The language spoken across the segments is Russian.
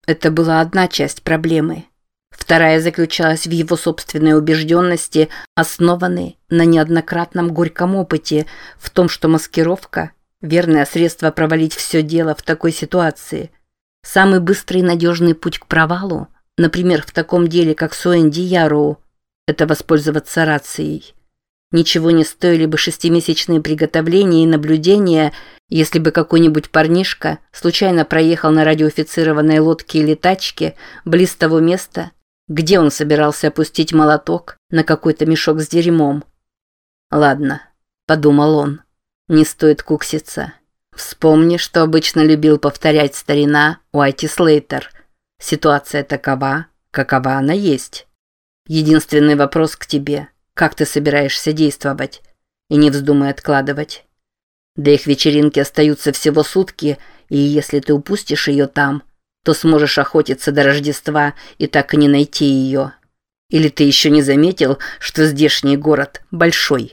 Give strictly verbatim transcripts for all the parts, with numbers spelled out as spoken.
Это была одна часть проблемы. Вторая заключалась в его собственной убежденности, основанной на неоднократном горьком опыте, в том, что маскировка – верное средство провалить все дело в такой ситуации. Самый быстрый и надежный путь к провалу, например, в таком деле, как Суэнди Яроу, это воспользоваться рацией. Ничего не стоили бы шестимесячные приготовления и наблюдения, если бы какой-нибудь парнишка случайно проехал на радиофицированной лодке или тачке близ того места, где он собирался опустить молоток на какой-то мешок с дерьмом. «Ладно», — подумал он, — «не стоит кукситься. Вспомни, что обычно любил повторять старина Уайти Слейтер. Ситуация такова, какова она есть. Единственный вопрос к тебе — как ты собираешься действовать? И не вздумай откладывать. До их вечеринки остаются всего сутки, и если ты упустишь ее там, то сможешь охотиться до Рождества и так и не найти ее. Или ты еще не заметил, что здешний город большой?»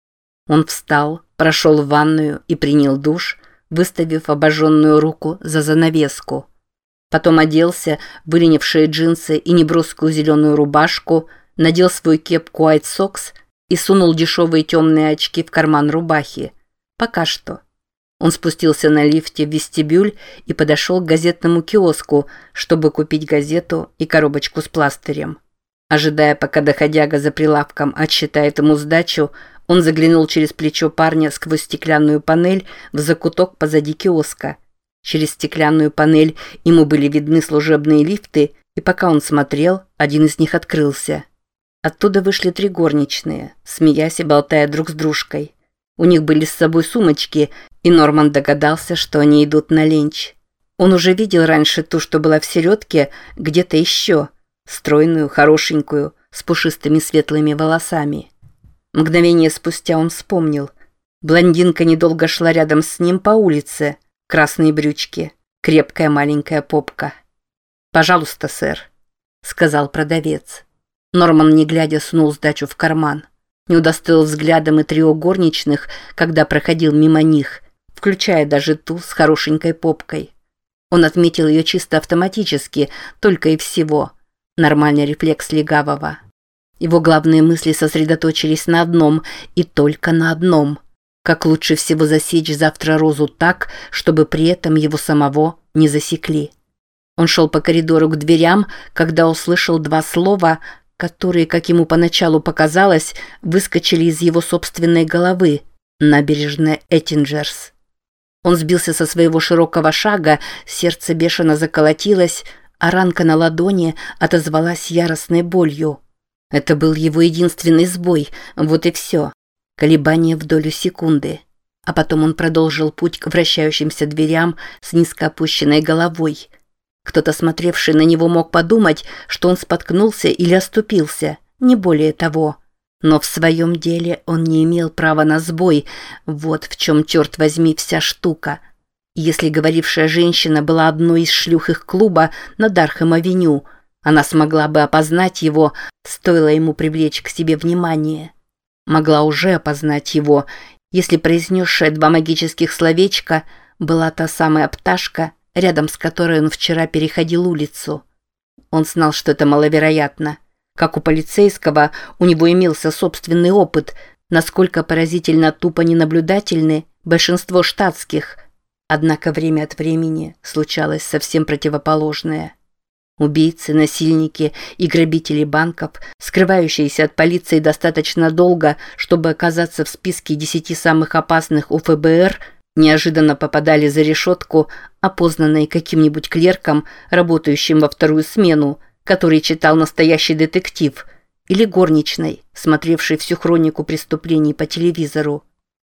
Он встал, прошел в ванную и принял душ, выставив обожженную руку за занавеску. Потом оделся в выленившие джинсы и неброскую зеленую рубашку, надел свою кепку White Sox и сунул дешевые темные очки в карман рубахи. Пока что. Он спустился на лифте в вестибюль и подошел к газетному киоску, чтобы купить газету и коробочку с пластырем. Ожидая, пока доходяга за прилавком отсчитает ему сдачу, он заглянул через плечо парня сквозь стеклянную панель в закуток позади киоска. Через стеклянную панель ему были видны служебные лифты, и пока он смотрел, один из них открылся. Оттуда вышли три горничные, смеясь и болтая друг с дружкой. У них были с собой сумочки, и Норман догадался, что они идут на ленч. Он уже видел раньше ту, что была в середке, где-то еще, стройную, хорошенькую, с пушистыми светлыми волосами. Мгновение спустя он вспомнил. Блондинка недолго шла рядом с ним по улице, красные брючки, крепкая маленькая попка. «Пожалуйста, сэр», — сказал продавец. Норман, не глядя, сунул сдачу в карман. Не удостоил взглядом и трио горничных, когда проходил мимо них, включая даже ту с хорошенькой попкой. Он отметил ее чисто автоматически, только и всего. Нормальный рефлекс легавого. Его главные мысли сосредоточились на одном и только на одном. Как лучше всего засечь завтра Розу так, чтобы при этом его самого не засекли. Он шел по коридору к дверям, когда услышал два слова, которые, как ему поначалу показалось, выскочили из его собственной головы. Набережная Эттинджерс. Он сбился со своего широкого шага, сердце бешено заколотилось, а ранка на ладони отозвалась яростной болью. Это был его единственный сбой, вот и все. Колебание в долю секунды. А потом он продолжил путь к вращающимся дверям с низко опущенной головой. Кто-то, смотревший на него, мог подумать, что он споткнулся или оступился, не более того. Но в своем деле он не имел права на сбой, вот в чем, черт возьми, вся штука. Если говорившая женщина была одной из шлюх их клуба на Дархэм-авеню, она смогла бы опознать его, стоило ему привлечь к себе внимание. Могла уже опознать его, если произнесшая два магических словечка была та самая пташка, рядом с которой он вчера переходил улицу. Он знал, что это маловероятно. Как у полицейского, у него имелся собственный опыт, насколько поразительно тупо ненаблюдательны большинство штатских. Однако время от времени случалось совсем противоположное. Убийцы, насильники и грабители банков, скрывающиеся от полиции достаточно долго, чтобы оказаться в списке десяти самых опасных у ФБР, неожиданно попадали за решетку, опознанные каким-нибудь клерком, работающим во вторую смену, который читал настоящий детектив, или горничной, смотревшей всю хронику преступлений по телевизору.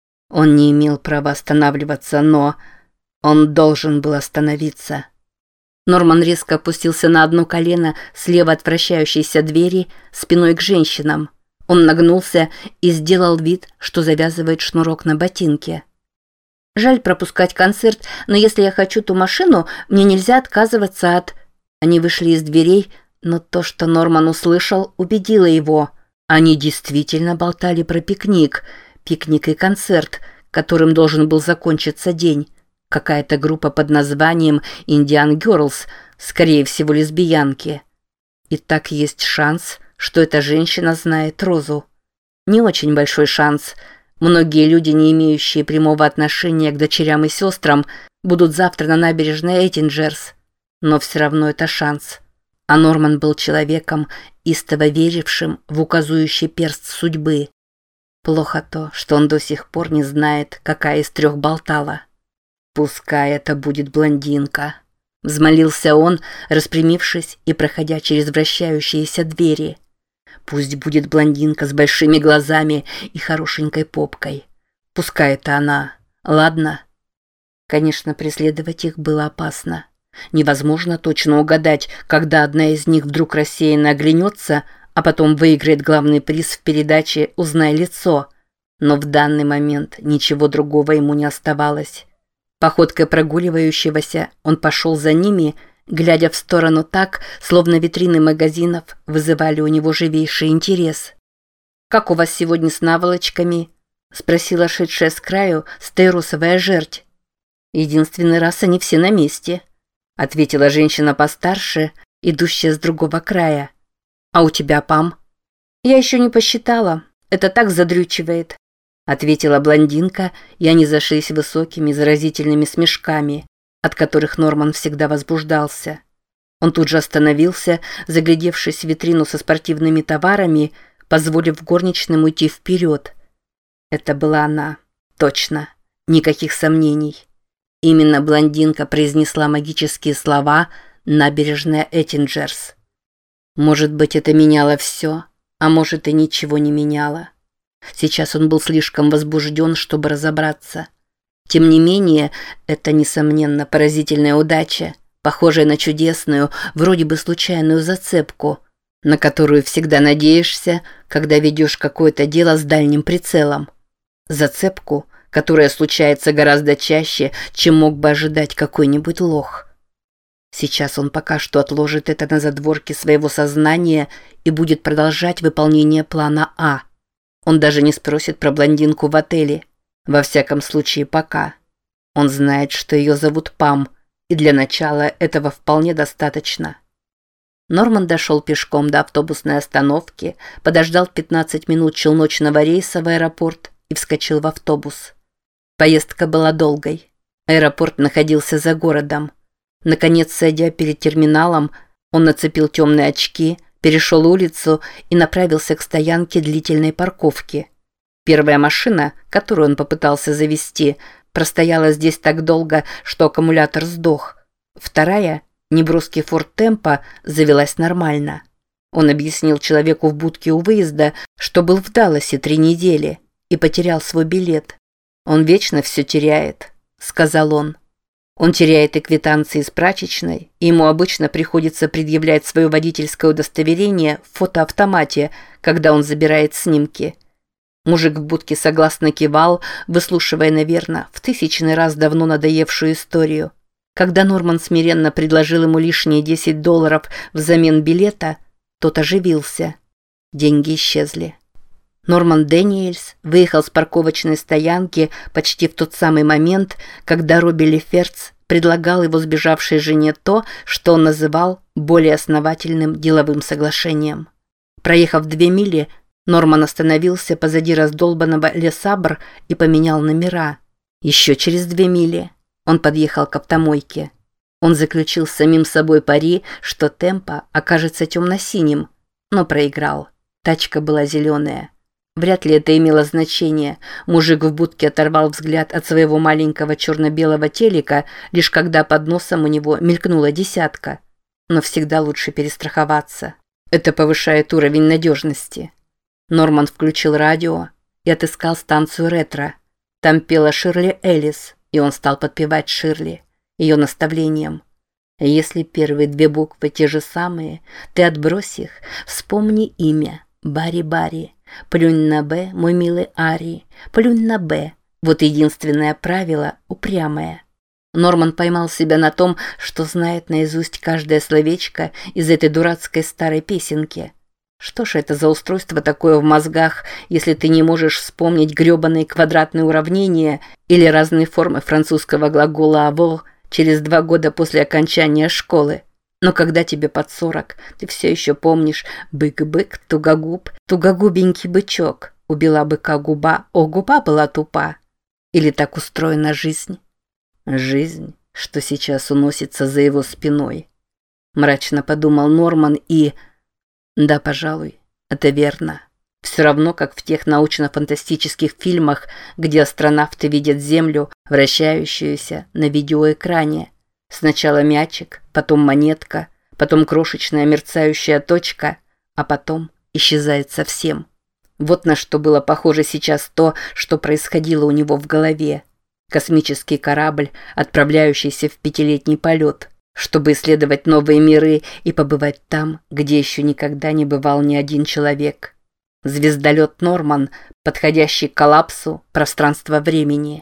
Он не имел права останавливаться, но он должен был остановиться. Норман резко опустился на одно колено слева от вращающейся двери, спиной к женщинам. Он нагнулся и сделал вид, что завязывает шнурок на ботинке. «Жаль пропускать концерт, но если я хочу ту машину, мне нельзя отказываться от...» Они вышли из дверей, но то, что Норман услышал, убедило его. Они действительно болтали про пикник. Пикник и концерт, которым должен был закончиться день. Какая-то группа под названием «Индиан Герлс», скорее всего, лесбиянки. И так есть шанс, что эта женщина знает Розу. Не очень большой шанс. Многие люди, не имеющие прямого отношения к дочерям и сестрам, будут завтра на набережной Эттинджерс. Но все равно это шанс. А Норман был человеком, истово верившим в указующий перст судьбы. Плохо то, что он до сих пор не знает, какая из трех болтала. «Пускай это будет блондинка», — взмолился он, распрямившись и проходя через вращающиеся двери. «Пусть будет блондинка с большими глазами и хорошенькой попкой. Пускай это она, ладно?» Конечно, преследовать их было опасно. Невозможно точно угадать, когда одна из них вдруг рассеянно оглянется, а потом выиграет главный приз в передаче «Узнай лицо». Но в данный момент ничего другого ему не оставалось. Походкой прогуливающегося он пошел за ними, глядя в сторону так, словно витрины магазинов вызывали у него живейший интерес. «Как у вас сегодня с наволочками?» – спросила шедшая с краю стейрусовая жерть. «Единственный раз они все на месте», – ответила женщина постарше, идущая с другого края. «А у тебя, Пам?» «Я еще не посчитала. Это так задрючивает», – ответила блондинка, и они зашлись высокими заразительными смешками, от которых Норман всегда возбуждался. Он тут же остановился, заглядевшись в витрину со спортивными товарами, позволив горничным уйти вперед. Это была она. Точно. Никаких сомнений. Именно блондинка произнесла магические слова «Набережная Эттинджерс». Может быть, это меняло все, а может и ничего не меняло. Сейчас он был слишком возбужден, чтобы разобраться. Тем не менее, это, несомненно, поразительная удача, похожая на чудесную, вроде бы случайную зацепку, на которую всегда надеешься, когда ведешь какое-то дело с дальним прицелом. Зацепку, которая случается гораздо чаще, чем мог бы ожидать какой-нибудь лох. Сейчас он пока что отложит это на задворке своего сознания и будет продолжать выполнение плана А. Он даже не спросит про блондинку в отеле. Во всяком случае, пока. Он знает, что ее зовут Пам, и для начала этого вполне достаточно. Норман дошел пешком до автобусной остановки, подождал пятнадцать минут челночного рейса в аэропорт и вскочил в автобус. Поездка была долгой. Аэропорт находился за городом. Наконец, сойдя перед терминалом, он нацепил темные очки, перешел улицу и направился к стоянке длительной парковки. Первая машина, которую он попытался завести, простояла здесь так долго, что аккумулятор сдох. Вторая, неброский Форд Темпо, завелась нормально. Он объяснил человеку в будке у выезда, что был в Далласе три недели и потерял свой билет. «Он вечно все теряет», — сказал он. Он теряет и квитанции из прачечной, и ему обычно приходится предъявлять свое водительское удостоверение в фотоавтомате, когда он забирает снимки. Мужик в будке согласно кивал, выслушивая, наверное, в тысячный раз давно надоевшую историю. Когда Норман смиренно предложил ему лишние десять долларов взамен билета, тот оживился. Деньги исчезли. Норман Дэниельс выехал с парковочной стоянки почти в тот самый момент, когда Робби Леферц предлагал его сбежавшей жене то, что он называл более основательным деловым соглашением. Проехав две мили, Норман остановился позади раздолбанного Ле Сабр и поменял номера. Еще через две мили он подъехал к автомойке. Он заключил с самим собой пари, что Темпо окажется темно-синим, но проиграл. Тачка была зеленая. Вряд ли это имело значение. Мужик в будке оторвал взгляд от своего маленького черно-белого телека, лишь когда под носом у него мелькнула десятка. Но всегда лучше перестраховаться. Это повышает уровень надежности. Норман включил радио и отыскал станцию ретро. Там пела Ширли Эллис, и он стал подпевать Ширли, ее наставлением. Если первые две буквы те же самые, ты отбрось их, вспомни имя Барри-Барри. Плюнь на «Б», мой милый Ари, плюнь на «Б». Вот единственное правило – упрямое. Норман поймал себя на том, что знает наизусть каждое словечко из этой дурацкой старой песенки. Что ж это за устройство такое в мозгах, если ты не можешь вспомнить грёбаные квадратные уравнения или разные формы французского глагола «avoir» через два года после окончания школы? Но когда тебе под сорок, ты все еще помнишь «бык-бык, тугогуб, тугогубенький бычок, убила быка губа, о, губа была тупа». Или так устроена жизнь? Жизнь, что сейчас уносится за его спиной. Мрачно подумал Норман и... Да, пожалуй, это верно. Все равно, как в тех научно-фантастических фильмах, где астронавты видят Землю, вращающуюся на видеоэкране. Сначала мячик, потом монетка, потом крошечная мерцающая точка, а потом исчезает совсем. Вот на что было похоже сейчас то, что происходило у него в голове. Космический корабль, отправляющийся в пятилетний полет, чтобы исследовать новые миры и побывать там, где еще никогда не бывал ни один человек. Звездолет «Норман», подходящий к коллапсу пространства-времени.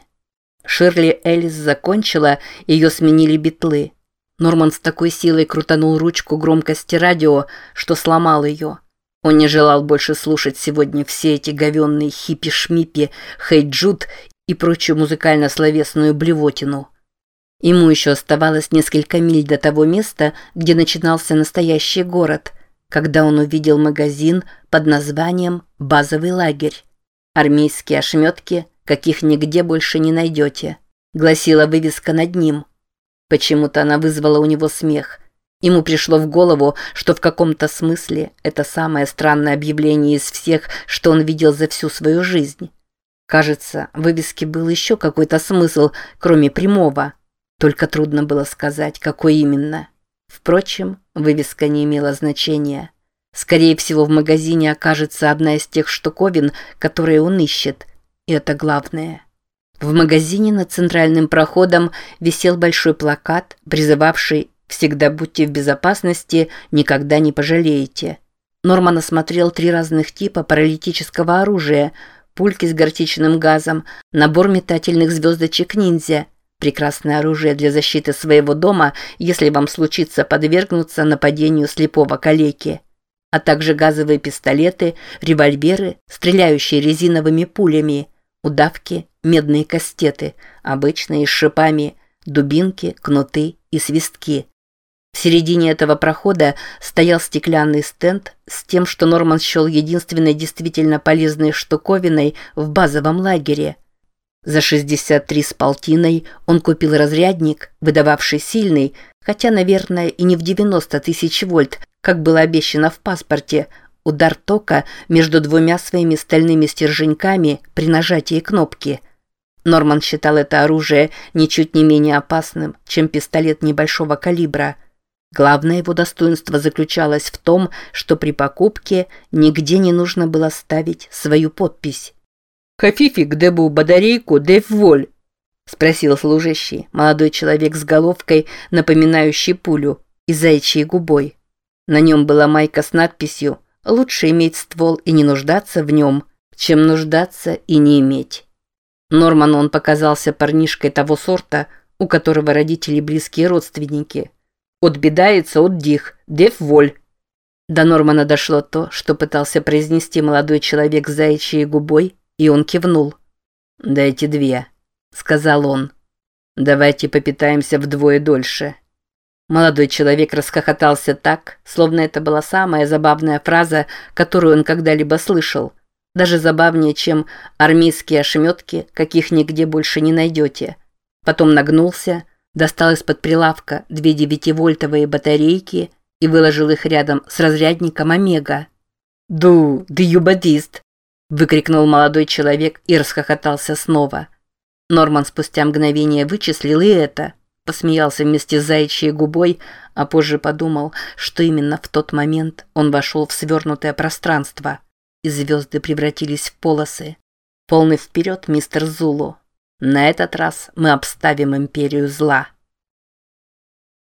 Ширли Элис закончила, ее сменили битлы. Норман с такой силой крутанул ручку громкости радио, что сломал ее. Он не желал больше слушать сегодня все эти говенные хиппи-шмиппи, хей-джуд и прочую музыкально-словесную блевотину. Ему еще оставалось несколько миль до того места, где начинался настоящий город, когда он увидел магазин под названием «Базовый лагерь». Армейские ошметки, каких нигде больше не найдете, гласила вывеска над ним. Почему-то она вызвала у него смех. Ему пришло в голову, что в каком-то смысле это самое странное объявление из всех, что он видел за всю свою жизнь. Кажется, в вывеске был еще какой-то смысл, кроме прямого. Только трудно было сказать, какой именно. Впрочем, вывеска не имела значения. Скорее всего, в магазине окажется одна из тех штуковин, которые он ищет. И это главное. В магазине над центральным проходом висел большой плакат, призывавший «Всегда будьте в безопасности, никогда не пожалеете». Норман осмотрел три разных типа паралитического оружия, пульки с горчичным газом, набор метательных звездочек ниндзя, прекрасное оружие для защиты своего дома, если вам случится подвергнуться нападению слепого калеки, а также газовые пистолеты, револьверы, стреляющие резиновыми пулями, удавки, медные кастеты, обычные с шипами, дубинки, кнуты и свистки. В середине этого прохода стоял стеклянный стенд с тем, что Норман счел единственной действительно полезной штуковиной в базовом лагере. За шестьдесят три с полтиной он купил разрядник, выдававший сильный, хотя, наверное, и не в девяносто тысяч вольт, как было обещано в паспорте, удар тока между двумя своими стальными стерженьками при нажатии кнопки. Норман считал это оружие ничуть не менее опасным, чем пистолет небольшого калибра. Главное его достоинство заключалось в том, что при покупке нигде не нужно было ставить свою подпись. «Хафифик дебу батарейку дэв воль?» – спросил служащий, молодой человек с головкой, напоминающей пулю, и заячьей губой. На нем была майка с надписью «Лучше иметь ствол и не нуждаться в нем, чем нуждаться и не иметь». Норману он показался парнишкой того сорта, у которого родители близкие родственники. «Отбедается от дих, дев воль». До Нормана дошло то, что пытался произнести молодой человек с заячьей губой, и он кивнул. «Дайте две», — сказал он. «Давайте попитаемся вдвое дольше». Молодой человек расхохотался так, словно это была самая забавная фраза, которую он когда-либо слышал. Даже забавнее, чем «армейские ошметки, каких нигде больше не найдете». Потом нагнулся, достал из-под прилавка две девятивольтовые батарейки и выложил их рядом с разрядником «Омега». «Ду, ты юбадист!» – выкрикнул молодой человек и расхохотался снова. Норман спустя мгновение вычислил и это, посмеялся вместе с заячьей губой, а позже подумал, что именно в тот момент он вошел в свернутое пространство, и звезды превратились в полосы. Полный вперед, мистер Зулу. На этот раз мы обставим империю зла.